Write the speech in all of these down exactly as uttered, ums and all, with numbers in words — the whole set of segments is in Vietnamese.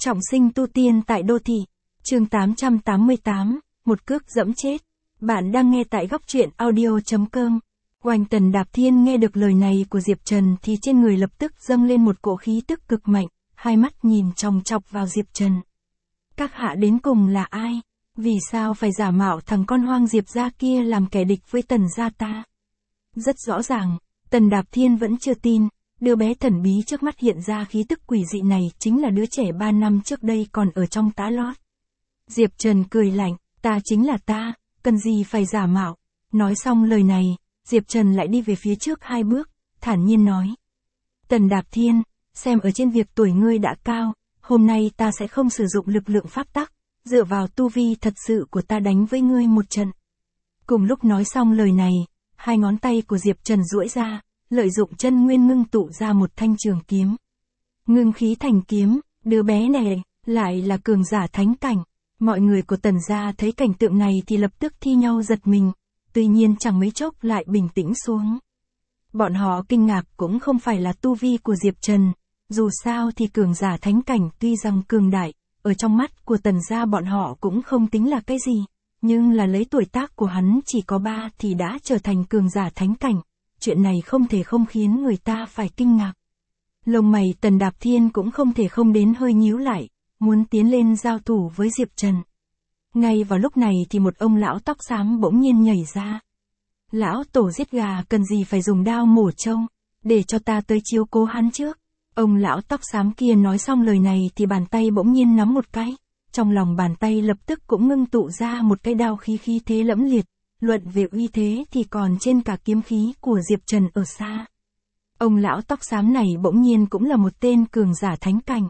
Trọng sinh tu tiên tại đô thị. Chương tám trăm tám mươi tám, một cước dẫm chết. Bạn đang nghe tại góc truyện audio chấm com. Oanh Tần Đạp Thiên nghe được lời này của Diệp Trần thì trên người lập tức dâng lên một cỗ khí tức cực mạnh, hai mắt nhìn chòng chọc vào Diệp Trần. Các hạ đến cùng là ai? Vì sao phải giả mạo thằng con hoang Diệp gia kia làm kẻ địch với Tần gia ta? Rất rõ ràng, Tần Đạp Thiên vẫn chưa tin, đứa bé thần bí trước mắt hiện ra khí tức quỷ dị này chính là đứa trẻ ba năm trước đây còn ở trong tá lót. Diệp Trần cười lạnh, ta chính là ta, cần gì phải giả mạo. Nói xong lời này, Diệp Trần lại đi về phía trước hai bước, thản nhiên nói. Tần Đạp Thiên, xem ở trên việc tuổi ngươi đã cao, hôm nay ta sẽ không sử dụng lực lượng pháp tắc, dựa vào tu vi thật sự của ta đánh với ngươi một trận. Cùng lúc nói xong lời này, hai ngón tay của Diệp Trần duỗi ra, lợi dụng chân nguyên ngưng tụ ra một thanh trường kiếm. Ngưng khí thành kiếm, đứa bé này lại là cường giả thánh cảnh. Mọi người của Tần gia thấy cảnh tượng này thì lập tức thi nhau giật mình, tuy nhiên chẳng mấy chốc lại bình tĩnh xuống. Bọn họ kinh ngạc cũng không phải là tu vi của Diệp Trần, dù sao thì cường giả thánh cảnh tuy rằng cường đại, ở trong mắt của Tần gia bọn họ cũng không tính là cái gì, nhưng là lấy tuổi tác của hắn chỉ có ba thì đã trở thành cường giả thánh cảnh, chuyện này không thể không khiến người ta phải kinh ngạc. Lông mày Tần Đạp Thiên cũng không thể không đến hơi nhíu lại, muốn tiến lên giao thủ với Diệp Trần. Ngay vào lúc này thì một ông lão tóc xám bỗng nhiên nhảy ra. Lão tổ giết gà cần gì phải dùng đao mổ trâu, để cho ta tới chiếu cố hắn trước. Ông lão tóc xám kia nói xong lời này thì bàn tay bỗng nhiên nắm một cái, trong lòng bàn tay lập tức cũng ngưng tụ ra một cái đao khí khí thế lẫm liệt, luận về uy thế thì còn trên cả kiếm khí của Diệp Trần ở xa. Ông lão tóc xám này bỗng nhiên cũng là một tên cường giả thánh cảnh.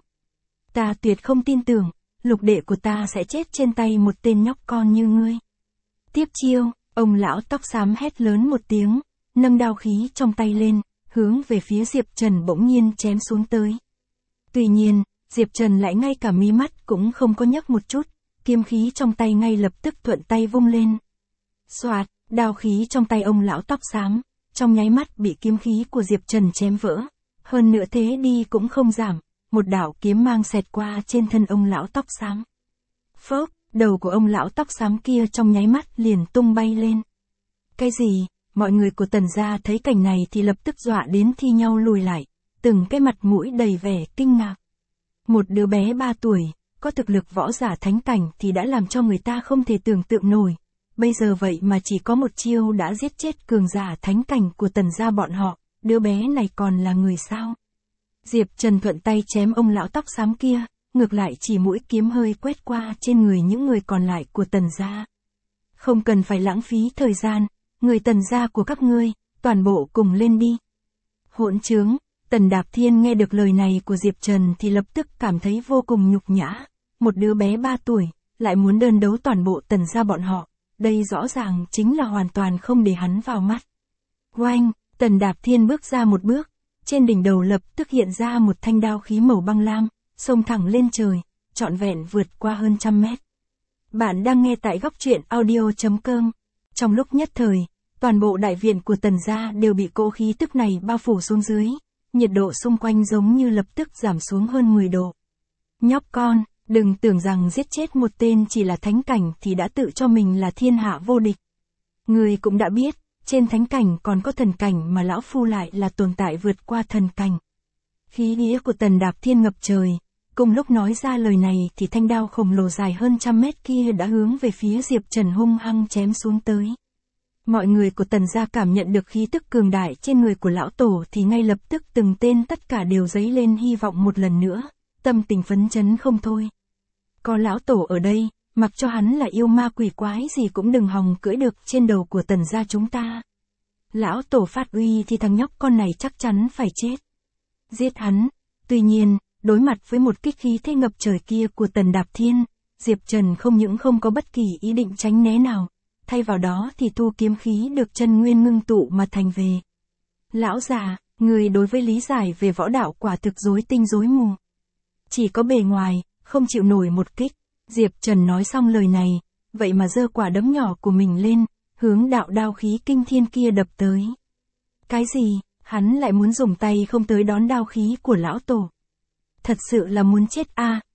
Ta tuyệt không tin tưởng, lục đệ của ta sẽ chết trên tay một tên nhóc con như ngươi. Tiếp chiêu, ông lão tóc xám hét lớn một tiếng, nâng đao khí trong tay lên, hướng về phía Diệp Trần bỗng nhiên chém xuống tới. Tuy nhiên, Diệp Trần lại ngay cả mí mắt cũng không có nhấc một chút, kiếm khí trong tay ngay lập tức thuận tay vung lên. Xoạt, đao khí trong tay ông lão tóc xám, trong nháy mắt bị kiếm khí của Diệp Trần chém vỡ, hơn nữa thế đi cũng không giảm. Một đạo kiếm mang xẹt qua trên thân ông lão tóc xám. Phốc, đầu của ông lão tóc xám kia trong nháy mắt liền tung bay lên. Cái gì? Mọi người của Tần gia thấy cảnh này thì lập tức dọa đến thi nhau lùi lại, từng cái mặt mũi đầy vẻ kinh ngạc. Một đứa bé ba tuổi, có thực lực võ giả thánh cảnh thì đã làm cho người ta không thể tưởng tượng nổi. Bây giờ vậy mà chỉ có một chiêu đã giết chết cường giả thánh cảnh của Tần gia bọn họ, đứa bé này còn là người sao? Diệp Trần thuận tay chém ông lão tóc xám kia, ngược lại chỉ mũi kiếm hơi quét qua trên người những người còn lại của Tần gia. Không cần phải lãng phí thời gian, người Tần gia của các ngươi, toàn bộ cùng lên đi. Hỗn trướng, Tần Đạp Thiên nghe được lời này của Diệp Trần thì lập tức cảm thấy vô cùng nhục nhã. Một đứa bé ba tuổi, lại muốn đơn đấu toàn bộ Tần gia bọn họ, đây rõ ràng chính là hoàn toàn không để hắn vào mắt. Oanh, Tần Đạp Thiên bước ra một bước. Trên đỉnh đầu lập tức hiện ra một thanh đao khí màu băng lam, xông thẳng lên trời, trọn vẹn vượt qua hơn trăm mét. Bạn đang nghe tại góc truyện audio chấm com. Trong lúc nhất thời, toàn bộ đại viện của Tần gia đều bị cỗ khí tức này bao phủ xuống dưới, nhiệt độ xung quanh giống như lập tức giảm xuống hơn mười độ. Nhóc con, đừng tưởng rằng giết chết một tên chỉ là thánh cảnh thì đã tự cho mình là thiên hạ vô địch. Người cũng đã biết, trên thánh cảnh còn có thần cảnh mà lão phu lại là tồn tại vượt qua thần cảnh. Khí nghĩa của Tần Đạp Thiên ngập trời, cùng lúc nói ra lời này thì thanh đao khổng lồ dài hơn trăm mét kia đã hướng về phía Diệp Trần hung hăng chém xuống tới. Mọi người của Tần gia cảm nhận được khí tức cường đại trên người của lão tổ thì ngay lập tức từng tên tất cả đều dấy lên hy vọng một lần nữa, tâm tình phấn chấn không thôi. Có lão tổ ở đây, mặc cho hắn là yêu ma quỷ quái gì cũng đừng hòng cưỡi được trên đầu của Tần gia chúng ta. Lão tổ phát uy thì thằng nhóc con này chắc chắn phải chết. Giết hắn. Tuy nhiên, đối mặt với một kích khí thế ngập trời kia của Tần Đạp Thiên, Diệp Trần không những không có bất kỳ ý định tránh né nào, thay vào đó thì thu kiếm khí được chân nguyên ngưng tụ mà thành về. Lão già, người đối với lý giải về võ đạo quả thực rối tinh rối mù. Chỉ có bề ngoài, không chịu nổi một kích. Diệp Trần nói xong lời này, vậy mà giơ quả đấm nhỏ của mình lên, hướng đạo đao khí kinh thiên kia đập tới. Cái gì, hắn lại muốn dùng tay không tới đón đao khí của lão tổ. Thật sự là muốn chết a,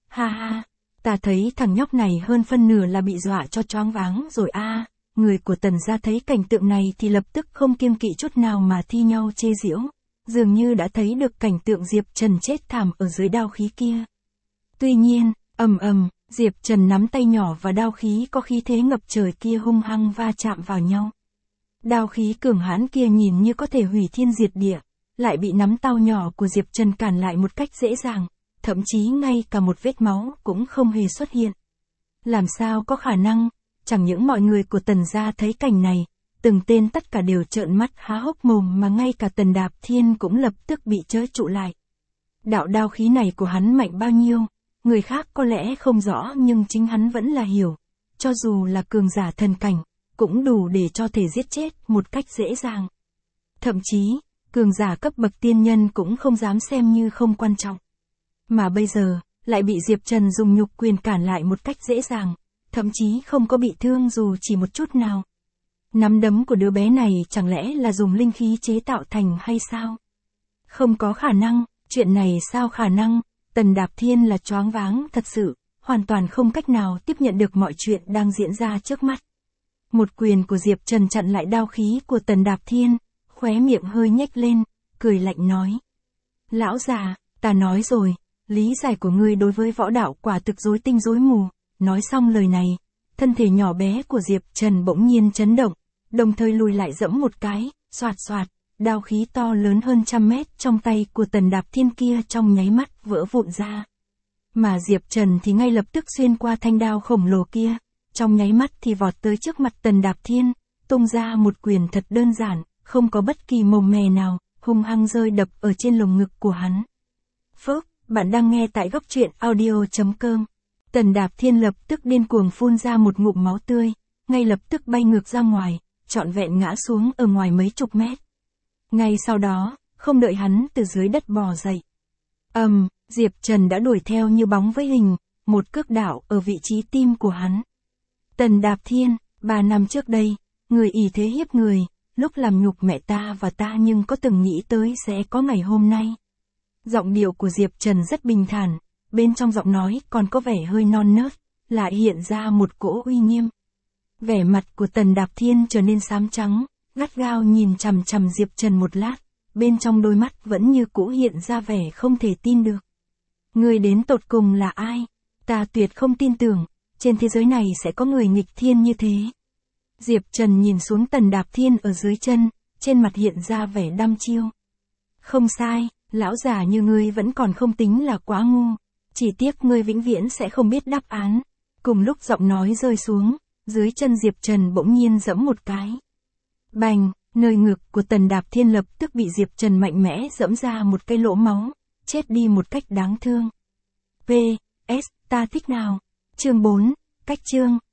Ha ha, ta thấy thằng nhóc này hơn phân nửa là bị dọa cho choáng váng rồi a. Người của Tần gia thấy cảnh tượng này thì lập tức không kiêng kỵ chút nào mà thi nhau chê giễu, dường như đã thấy được cảnh tượng Diệp Trần chết thảm ở dưới đao khí kia. Tuy nhiên, ầm ầm, Diệp Trần nắm tay nhỏ và đao khí có khí thế ngập trời kia hung hăng va chạm vào nhau. Đao khí cường hãn kia nhìn như có thể hủy thiên diệt địa, lại bị nắm tay nhỏ của Diệp Trần cản lại một cách dễ dàng, thậm chí ngay cả một vết máu cũng không hề xuất hiện. Làm sao có khả năng? Chẳng những mọi người của Tần gia thấy cảnh này, từng tên tất cả đều trợn mắt há hốc mồm mà ngay cả Tần Đạp Thiên cũng lập tức bị trớ trụ lại. Đạo đao khí này của hắn mạnh bao nhiêu, người khác có lẽ không rõ nhưng chính hắn vẫn là hiểu. Cho dù là cường giả thần cảnh, cũng đủ để cho thể giết chết một cách dễ dàng. Thậm chí, cường giả cấp bậc tiên nhân cũng không dám xem như không quan trọng. Mà bây giờ, lại bị Diệp Trần dùng nhục quyền cản lại một cách dễ dàng, thậm chí không có bị thương dù chỉ một chút nào. Nắm đấm của đứa bé này chẳng lẽ là dùng linh khí chế tạo thành hay sao? Không có khả năng, chuyện này sao khả năng? Tần Đạp Thiên là choáng váng thật sự, hoàn toàn không cách nào tiếp nhận được mọi chuyện đang diễn ra trước mắt. Một quyền của Diệp Trần chặn lại đao khí của Tần Đạp Thiên, khóe miệng hơi nhếch lên, cười lạnh nói. Lão già, ta nói rồi, lý giải của ngươi đối với võ đạo quả thực rối tinh rối mù. Nói xong lời này, thân thể nhỏ bé của Diệp Trần bỗng nhiên chấn động, đồng thời lùi lại dẫm một cái, xoạt xoạt, đao khí to lớn hơn trăm mét trong tay của Tần Đạp Thiên kia trong nháy mắt vỡ vụn ra. Mà Diệp Trần thì ngay lập tức xuyên qua thanh đao khổng lồ kia, trong nháy mắt thì vọt tới trước mặt Tần Đạp Thiên, tung ra một quyền thật đơn giản, không có bất kỳ mồm mè nào, hung hăng rơi đập ở trên lồng ngực của hắn. Phốc, bạn đang nghe tại góc truyện audio chấm com. Tần Đạp Thiên lập tức điên cuồng phun ra một ngụm máu tươi, ngay lập tức bay ngược ra ngoài, trọn vẹn ngã xuống ở ngoài mấy chục mét. Ngay sau đó, không đợi hắn từ dưới đất bò dậy. Ầm, um, Diệp Trần đã đuổi theo như bóng với hình, một cước đảo ở vị trí tim của hắn. Tần Đạp Thiên, ba năm trước đây, người ỷ thế hiếp người, lúc làm nhục mẹ ta và ta nhưng có từng nghĩ tới sẽ có ngày hôm nay. Giọng điệu của Diệp Trần rất bình thản, bên trong giọng nói còn có vẻ hơi non nớt, lại hiện ra một cỗ uy nghiêm. Vẻ mặt của Tần Đạp Thiên trở nên xám trắng, gắt gao nhìn chằm chằm Diệp Trần một lát, bên trong đôi mắt vẫn như cũ hiện ra vẻ không thể tin được. Người đến tột cùng là ai? Ta tuyệt không tin tưởng, trên thế giới này sẽ có người nghịch thiên như thế. Diệp Trần nhìn xuống Tần Đạp Thiên ở dưới chân, trên mặt hiện ra vẻ đăm chiêu. Không sai, lão già như ngươi vẫn còn không tính là quá ngu, chỉ tiếc ngươi vĩnh viễn sẽ không biết đáp án. Cùng lúc giọng nói rơi xuống, dưới chân Diệp Trần bỗng nhiên giẫm một cái. Bành, nơi ngực của Tần Đạp Thiên lập tức bị Diệp Trần mạnh mẽ giẫm ra một cái lỗ máu, chết đi một cách đáng thương. pê ét, ta thích nào? Chương bốn, cách chương.